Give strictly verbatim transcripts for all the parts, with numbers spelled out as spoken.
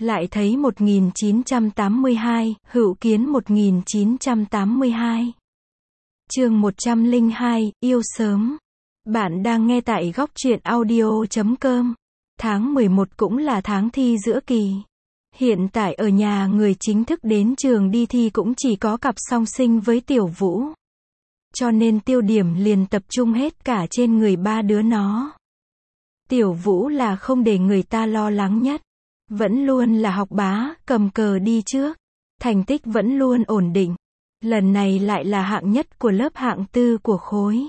Lại thấy một nghìn chín trăm tám mươi hai, Hữu Kiến một nghìn chín trăm tám mươi hai. Chương một trăm lẻ hai, yêu sớm. Bạn đang nghe tại góc truyện audio chấm com. Tháng mười một cũng là tháng thi giữa kỳ. Hiện tại ở nhà người chính thức đến trường đi thi cũng chỉ có cặp song sinh với Tiểu Vũ. Cho nên tiêu điểm liền tập trung hết cả trên người ba đứa nó. Tiểu Vũ là không để người ta lo lắng nhất. Vẫn luôn là học bá, cầm cờ đi trước. Thành tích vẫn luôn ổn định. Lần này lại là hạng nhất của lớp hạng tư của khối.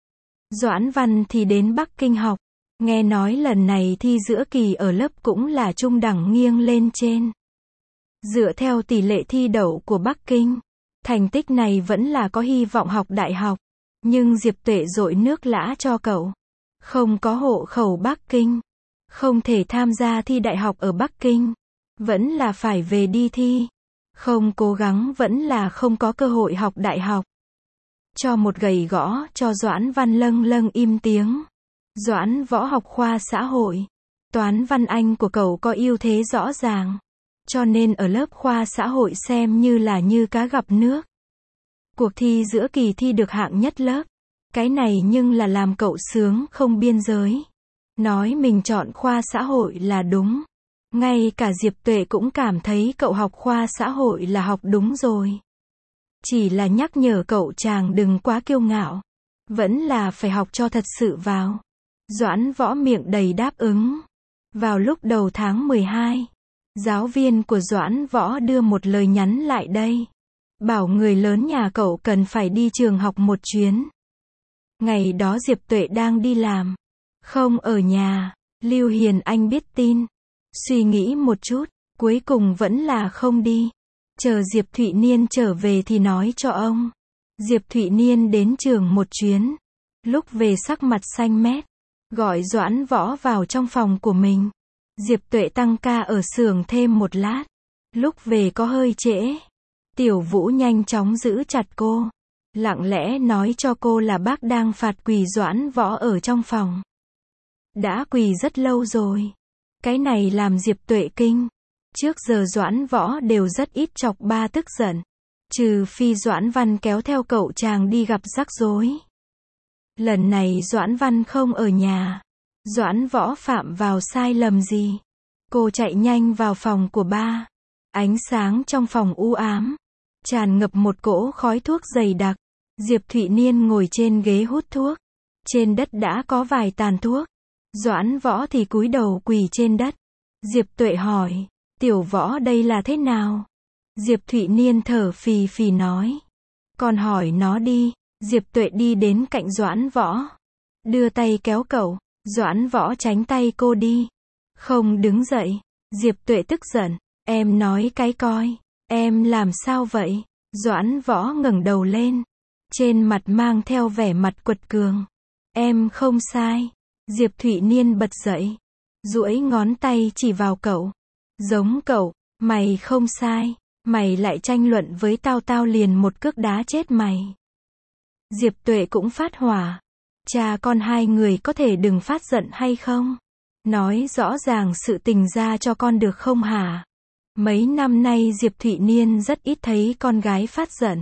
Doãn Văn thì đến Bắc Kinh học. Nghe nói lần này thi giữa kỳ ở lớp cũng là trung đẳng nghiêng lên trên. Dựa theo tỷ lệ thi đậu của Bắc Kinh, thành tích này vẫn là có hy vọng học đại học. Nhưng Diệp Tuệ dội nước lã cho cậu. Không có hộ khẩu Bắc Kinh. Không thể tham gia thi đại học ở Bắc Kinh. Vẫn là phải về đi thi. Không cố gắng vẫn là không có cơ hội học đại học. Cho một gầy gõ cho Doãn Văn lâng lâng im tiếng. Doãn Võ học khoa xã hội. Toán văn Anh của cậu có ưu thế rõ ràng. Cho nên ở lớp khoa xã hội xem như là như cá gặp nước. Cuộc thi giữa kỳ thi được hạng nhất lớp. Cái này nhưng là làm cậu sướng không biên giới. Nói mình chọn khoa xã hội là đúng. Ngay cả Diệp Tuệ cũng cảm thấy cậu học khoa xã hội là học đúng rồi. Chỉ là nhắc nhở cậu chàng đừng quá kiêu ngạo. Vẫn là phải học cho thật sự vào. Doãn Võ miệng đầy đáp ứng. Vào lúc đầu tháng mười hai, giáo viên của Doãn Võ đưa một lời nhắn lại đây. Bảo người lớn nhà cậu cần phải đi trường học một chuyến. Ngày đó Diệp Tuệ đang đi làm. Không ở nhà. Lưu Hiền Anh biết tin. Suy nghĩ một chút. Cuối cùng vẫn là không đi. Chờ Diệp Thụy Niên trở về thì nói cho ông. Diệp Thụy Niên đến trường một chuyến. Lúc về sắc mặt xanh mét. Gọi Doãn Võ vào trong phòng của mình. Diệp Tuệ tăng ca ở xưởng thêm một lát. Lúc về có hơi trễ. Tiểu Vũ nhanh chóng giữ chặt cô. Lặng lẽ nói cho cô là bác đang phạt quỳ Doãn Võ ở trong phòng. Đã quỳ rất lâu rồi. Cái này làm Diệp Tuệ kinh. Trước giờ Doãn Võ đều rất ít chọc ba tức giận. Trừ phi Doãn Văn kéo theo cậu chàng đi gặp rắc rối. Lần này Doãn Văn không ở nhà. Doãn Võ phạm vào sai lầm gì? Cô chạy nhanh vào phòng của ba. Ánh sáng trong phòng u ám. Tràn ngập một cỗ khói thuốc dày đặc. Diệp Thụy Niên ngồi trên ghế hút thuốc. Trên đất đã có vài tàn thuốc. Doãn Võ thì cúi đầu quỳ trên đất. Diệp Tuệ hỏi. Tiểu Võ đây là thế nào? Diệp Thụy Niên thở phì phì nói. Con hỏi nó đi. Diệp Tuệ đi đến cạnh Doãn Võ. Đưa tay kéo cậu. Doãn Võ tránh tay cô đi. Không đứng dậy. Diệp Tuệ tức giận. Em nói cái coi. Em làm sao vậy? Doãn Võ ngẩng đầu lên. Trên mặt mang theo vẻ mặt quật cường. Em không sai. Diệp Thụy Niên bật dậy. Duỗi ngón tay chỉ vào cậu. Giống cậu. Mày không sai. Mày lại tranh luận với tao tao liền một cước đá chết mày. Diệp Tuệ cũng phát hỏa. Cha con hai người có thể đừng phát giận hay không? Nói rõ ràng sự tình ra cho con được không hả? Mấy năm nay Diệp Thụy Niên rất ít thấy con gái phát giận.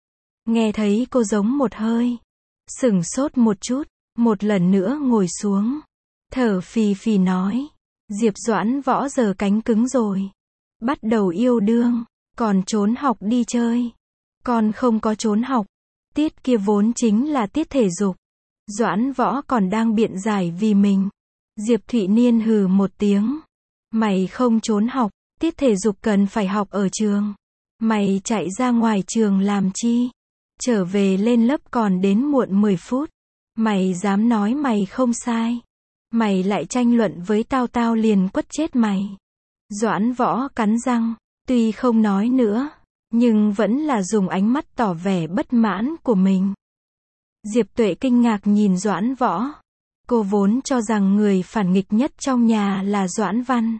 Nghe thấy cô giống một hơi. Sửng sốt một chút. Một lần nữa ngồi xuống. Thở phì phì nói. Diệp Doãn Võ giờ cánh cứng rồi. Bắt đầu yêu đương. Còn trốn học đi chơi. Con không có trốn học. Tiết kia vốn chính là tiết thể dục. Doãn Võ còn đang biện giải vì mình. Diệp Thụy Niên hừ một tiếng. Mày không trốn học. Tiết thể dục cần phải học ở trường. Mày chạy ra ngoài trường làm chi? Trở về lên lớp còn đến muộn mười phút. Mày dám nói mày không sai. Mày lại tranh luận với tao tao liền quất chết mày. Doãn Võ cắn răng. Tuy không nói nữa. Nhưng vẫn là dùng ánh mắt tỏ vẻ bất mãn của mình. Diệp Tuệ kinh ngạc nhìn Doãn Võ. Cô vốn cho rằng người phản nghịch nhất trong nhà là Doãn Văn.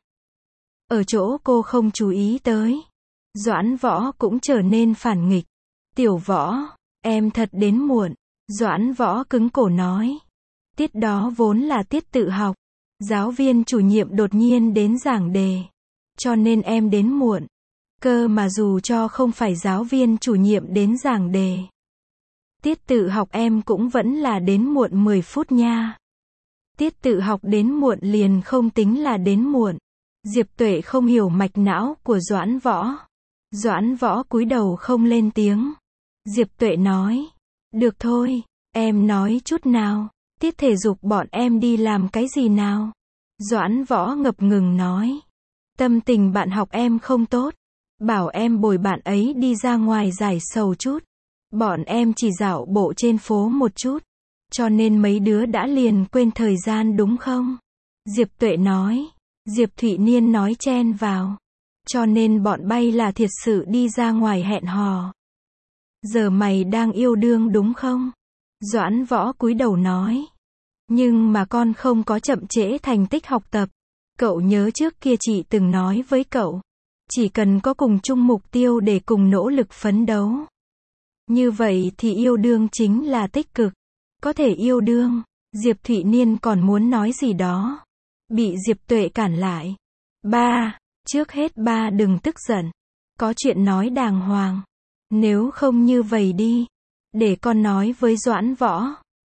Ở chỗ cô không chú ý tới. Doãn Võ cũng trở nên phản nghịch. Tiểu Võ, em thật đến muộn. Doãn Võ cứng cổ nói. Tiết đó vốn là tiết tự học. Giáo viên chủ nhiệm đột nhiên đến giảng đề. cho nên em đến muộn. Cơ mà dù cho không phải giáo viên chủ nhiệm đến giảng đề. Tiết tự học em cũng vẫn là đến muộn mười phút nha. Tiết tự học đến muộn liền không tính là đến muộn. Diệp Tuệ không hiểu mạch não của Doãn Võ. Doãn Võ cúi đầu không lên tiếng. Diệp Tuệ nói, được thôi, em nói chút nào, tiết thể dục bọn em đi làm cái gì nào? Doãn Võ ngập ngừng nói, tâm tình bạn học em không tốt, bảo em bồi bạn ấy đi ra ngoài giải sầu chút. Bọn em chỉ dạo bộ trên phố một chút, cho nên mấy đứa đã liền quên thời gian đúng không? Diệp Tuệ nói. Diệp Thụy Niên nói chen vào. Cho nên bọn bay là thiệt sự đi ra ngoài hẹn hò. Giờ mày đang yêu đương đúng không? Doãn Võ cúi đầu nói. Nhưng mà con không có chậm trễ thành tích học tập. Cậu nhớ trước kia chị từng nói với cậu. Chỉ cần có cùng chung mục tiêu để cùng nỗ lực phấn đấu. Như vậy thì yêu đương chính là tích cực. Có thể yêu đương. Diệp Thụy Niên còn muốn nói gì đó. Bị Diệp Tuệ cản lại. Ba, trước hết ba đừng tức giận. Có chuyện nói đàng hoàng. Nếu không như vậy đi. Để con nói với Doãn Võ.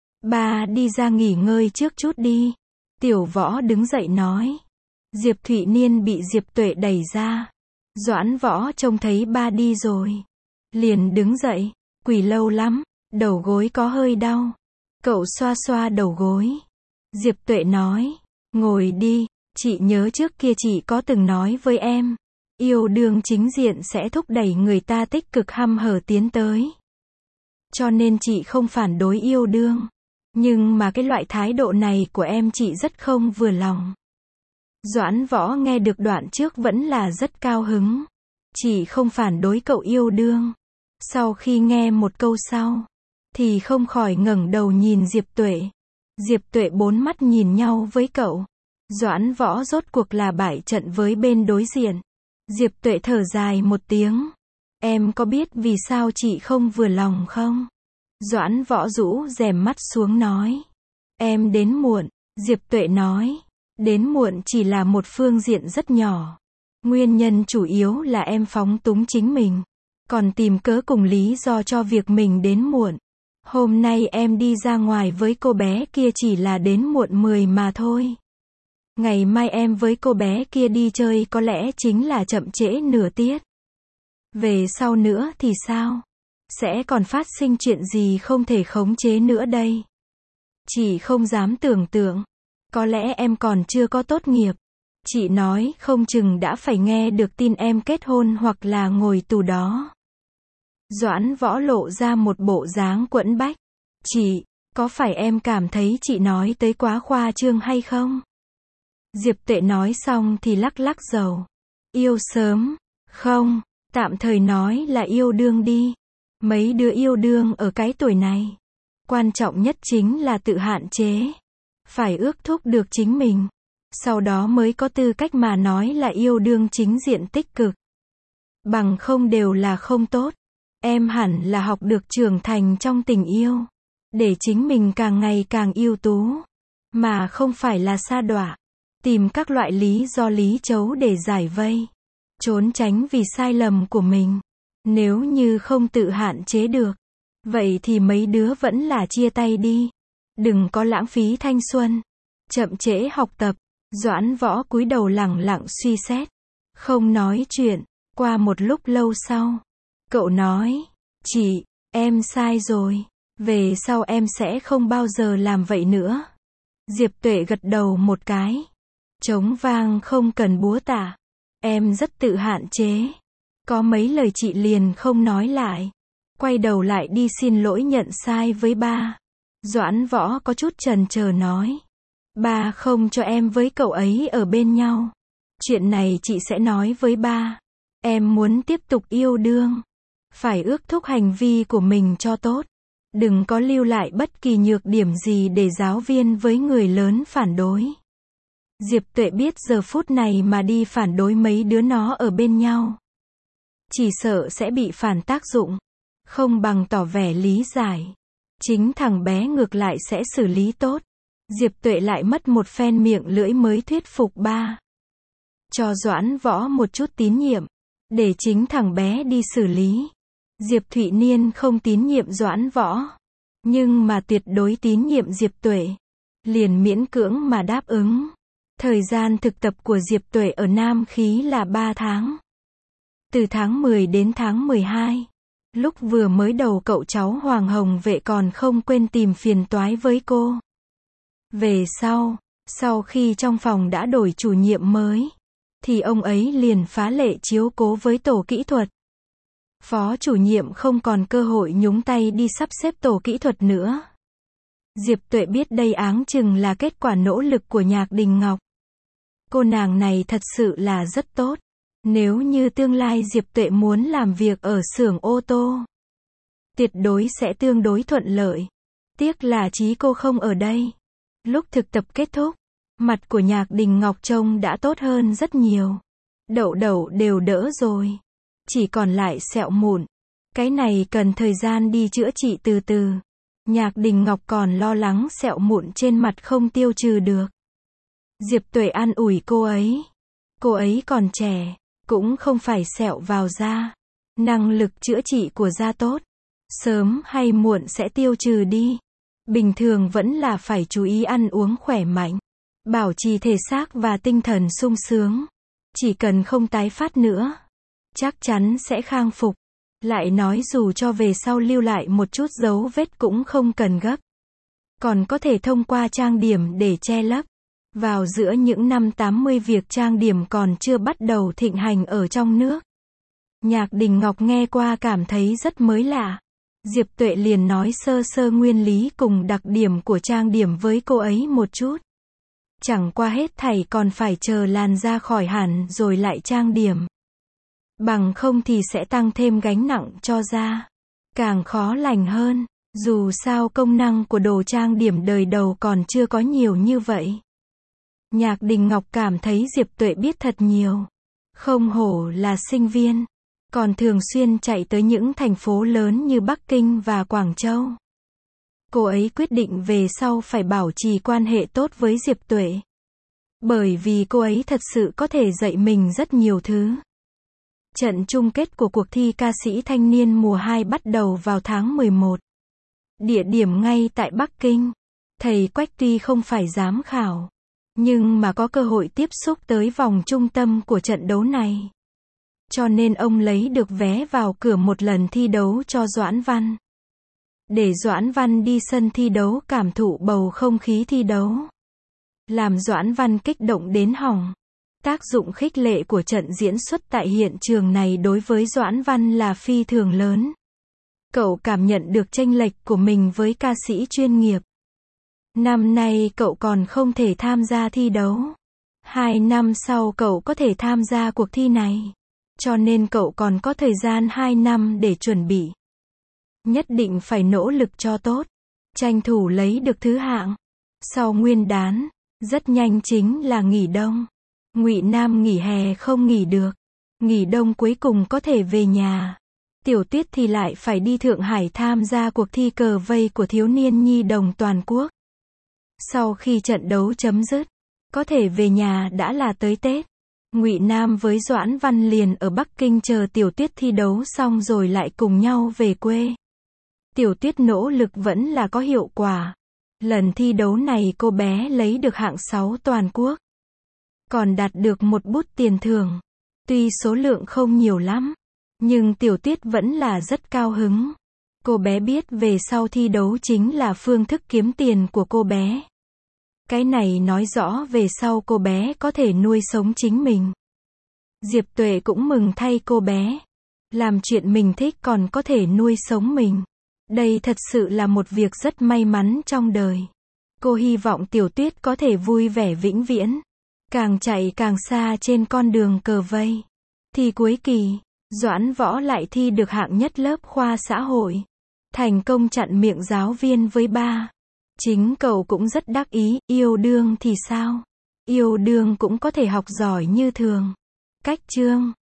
Ba đi ra nghỉ ngơi trước chút đi. Tiểu Võ đứng dậy nói. Diệp Thụy Niên bị Diệp Tuệ đẩy ra. Doãn Võ trông thấy ba đi rồi. Liền đứng dậy. Quỳ lâu lắm. Đầu gối có hơi đau. Cậu xoa xoa đầu gối. Diệp Tuệ nói. Ngồi đi, chị nhớ trước kia chị có từng nói với em. Yêu đương chính diện sẽ thúc đẩy người ta tích cực hăm hở tiến tới. Cho nên chị không phản đối yêu đương. Nhưng mà cái loại thái độ này của em chị rất không vừa lòng. Doãn Võ nghe được đoạn trước vẫn là rất cao hứng. Chị không phản đối cậu yêu đương. Sau khi nghe một câu sau, thì không khỏi ngẩng đầu nhìn Diệp Tuệ. Diệp Tuệ bốn mắt nhìn nhau với cậu. Doãn Võ rốt cuộc là bại trận với bên đối diện. Diệp Tuệ thở dài một tiếng. Em có biết vì sao chị không vừa lòng không? Doãn Võ rũ rèm mắt xuống nói. Em đến muộn. Diệp Tuệ nói. Đến muộn chỉ là một phương diện rất nhỏ. Nguyên nhân chủ yếu là em phóng túng chính mình. Còn tìm cớ cùng lý do cho việc mình đến muộn. Hôm nay em đi ra ngoài với cô bé kia chỉ là đến muộn mười mà thôi. Ngày mai em với cô bé kia đi chơi có lẽ chính là chậm trễ nửa tiết. Về sau nữa thì sao? Sẽ còn phát sinh chuyện gì không thể khống chế nữa đây? Chị không dám tưởng tượng. Có lẽ em còn chưa có tốt nghiệp. Chị nói không chừng đã phải nghe được tin em kết hôn hoặc là ngồi tù đó. Doãn Võ lộ ra một bộ dáng quẫn bách. Chị, có phải em cảm thấy chị nói tới quá khoa trương hay không? Diệp Tuệ nói xong thì lắc lắc đầu. Yêu sớm? Không, tạm thời nói là yêu đương đi. Mấy đứa yêu đương ở cái tuổi này. Quan trọng nhất chính là tự hạn chế. Phải ước thúc được chính mình. Sau đó mới có tư cách mà nói là yêu đương chính diện tích cực. Bằng không đều là không tốt. Em hẳn là học được trưởng thành trong tình yêu. Để chính mình càng ngày càng ưu tú. Mà không phải là sa đọa. Tìm các loại lý do lý chấu để giải vây. Trốn tránh vì sai lầm của mình. Nếu như không tự hạn chế được. Vậy thì mấy đứa vẫn là chia tay đi. Đừng có lãng phí thanh xuân. Chậm trễ học tập. Doãn Võ cúi đầu lẳng lặng suy xét. Không nói chuyện. Qua một lúc lâu sau. Cậu nói. Chị, em sai rồi. Về sau em sẽ không bao giờ làm vậy nữa. Diệp Tuệ gật đầu một cái. Trống vang không cần búa tạ. Em rất tự hạn chế. Có mấy lời chị liền không nói lại. Quay đầu lại đi xin lỗi nhận sai với ba. Doãn Võ có chút chần chờ nói. Ba không cho em với cậu ấy ở bên nhau. Chuyện này chị sẽ nói với ba. Em muốn tiếp tục yêu đương. Phải ước thúc hành vi của mình cho tốt. Đừng có lưu lại bất kỳ nhược điểm gì để giáo viên với người lớn phản đối. Diệp Tuệ biết giờ phút này mà đi phản đối mấy đứa nó ở bên nhau. Chỉ sợ sẽ bị phản tác dụng. Không bằng tỏ vẻ lý giải. Chính thằng bé ngược lại sẽ xử lý tốt. Diệp Tuệ lại mất một phen miệng lưỡi mới thuyết phục ba. cho Doãn Võ một chút tín nhiệm, để chính thằng bé đi xử lý. Diệp Thụy Niên không tín nhiệm Doãn Võ, nhưng mà tuyệt đối tín nhiệm Diệp Tuệ, liền miễn cưỡng mà đáp ứng. Thời gian thực tập của Diệp Tuệ ở Nam Khí là ba tháng. Từ tháng mười đến tháng mười hai. Lúc vừa mới đầu cậu cháu Hoàng Hồng Vệ còn không quên tìm phiền toái với cô. Về sau, sau khi trong phòng đã đổi chủ nhiệm mới, thì ông ấy liền phá lệ chiếu cố với tổ kỹ thuật. Phó chủ nhiệm không còn cơ hội nhúng tay đi sắp xếp tổ kỹ thuật nữa. Diệp Tuệ biết đây áng chừng là kết quả nỗ lực của Nhạc Đình Ngọc. Cô nàng này thật sự là rất tốt. Nếu như tương lai Diệp Tuệ muốn làm việc ở xưởng ô tô, tuyệt đối sẽ tương đối thuận lợi. Tiếc là Chí cô không ở đây. Lúc thực tập kết thúc, mặt của Nhạc Đình Ngọc trông đã tốt hơn rất nhiều. Đậu đậu đều đỡ rồi. Chỉ còn lại sẹo mụn. Cái này cần thời gian đi chữa trị từ từ. Nhạc Đình Ngọc còn lo lắng sẹo mụn trên mặt không tiêu trừ được. Diệp Tuệ an ủi cô ấy. Cô ấy còn trẻ, cũng không phải sẹo vào da. Năng lực chữa trị của da tốt. Sớm hay muộn sẽ tiêu trừ đi. Bình thường vẫn là phải chú ý ăn uống khỏe mạnh. Bảo trì thể xác và tinh thần sung sướng. Chỉ cần không tái phát nữa, chắc chắn sẽ khang phục. Lại nói dù cho về sau lưu lại một chút dấu vết cũng không cần gấp. Còn có thể thông qua trang điểm để che lấp. Vào giữa những năm tám mươi việc trang điểm còn chưa bắt đầu thịnh hành ở trong nước. Nhạc Đình Ngọc nghe qua cảm thấy rất mới lạ. Diệp Tuệ liền nói sơ sơ nguyên lý cùng đặc điểm của trang điểm với cô ấy một chút. Chẳng qua hết thảy còn phải chờ làn da khỏi hẳn rồi lại trang điểm. Bằng không thì sẽ tăng thêm gánh nặng cho da. Càng khó lành hơn, dù sao công năng của đồ trang điểm đời đầu còn chưa có nhiều như vậy. Nhạc Đình Ngọc cảm thấy Diệp Tuệ biết thật nhiều. Không hổ là sinh viên, còn thường xuyên chạy tới những thành phố lớn như Bắc Kinh và Quảng Châu. Cô ấy quyết định về sau phải bảo trì quan hệ tốt với Diệp Tuệ. Bởi vì cô ấy thật sự có thể dạy mình rất nhiều thứ. Trận chung kết của cuộc thi ca sĩ thanh niên mùa hai bắt đầu vào tháng mười một. Địa điểm ngay tại Bắc Kinh. Thầy Quách tuy không phải giám khảo, nhưng mà có cơ hội tiếp xúc tới vòng trung tâm của trận đấu này. Cho nên ông lấy được vé vào cửa một lần thi đấu cho Doãn Văn. Để Doãn Văn đi sân thi đấu cảm thụ bầu không khí thi đấu. Làm Doãn Văn kích động đến hỏng. Tác dụng khích lệ của trận diễn xuất tại hiện trường này đối với Doãn Văn là phi thường lớn. Cậu cảm nhận được chênh lệch của mình với ca sĩ chuyên nghiệp. Năm nay cậu còn không thể tham gia thi đấu. Hai năm sau cậu có thể tham gia cuộc thi này. Cho nên cậu còn có thời gian hai năm để chuẩn bị. Nhất định phải nỗ lực cho tốt. Tranh thủ lấy được thứ hạng. Sau Nguyên đán, rất nhanh chính là nghỉ đông. Ngụy Nam nghỉ hè không nghỉ được. Nghỉ đông cuối cùng có thể về nhà. Tiểu Tuyết thì lại phải đi Thượng Hải tham gia cuộc thi cờ vây của thiếu niên nhi đồng toàn quốc. Sau khi trận đấu chấm dứt, có thể về nhà đã là tới Tết. Ngụy Nam với Doãn Văn liền ở Bắc Kinh chờ Tiểu Tuyết thi đấu xong rồi lại cùng nhau về quê. Tiểu Tuyết nỗ lực vẫn là có hiệu quả. Lần thi đấu này cô bé lấy được hạng sáu toàn quốc. Còn đạt được một bút tiền thưởng. Tuy số lượng không nhiều lắm, nhưng Tiểu Tuyết vẫn là rất cao hứng. Cô bé biết về sau thi đấu chính là phương thức kiếm tiền của cô bé. Cái này nói rõ về sau cô bé có thể nuôi sống chính mình. Diệp Tuệ cũng mừng thay cô bé. Làm chuyện mình thích còn có thể nuôi sống mình. Đây thật sự là một việc rất may mắn trong đời. Cô hy vọng Tiểu Tuyết có thể vui vẻ vĩnh viễn. Càng chạy càng xa trên con đường cờ vây. Thi cuối kỳ, Doãn Võ lại thi được hạng nhất lớp khoa xã hội. Thành công chặn miệng giáo viên với ba. Chính cậu cũng rất đắc ý, yêu đương thì sao? Yêu đương cũng có thể học giỏi như thường. Cách chương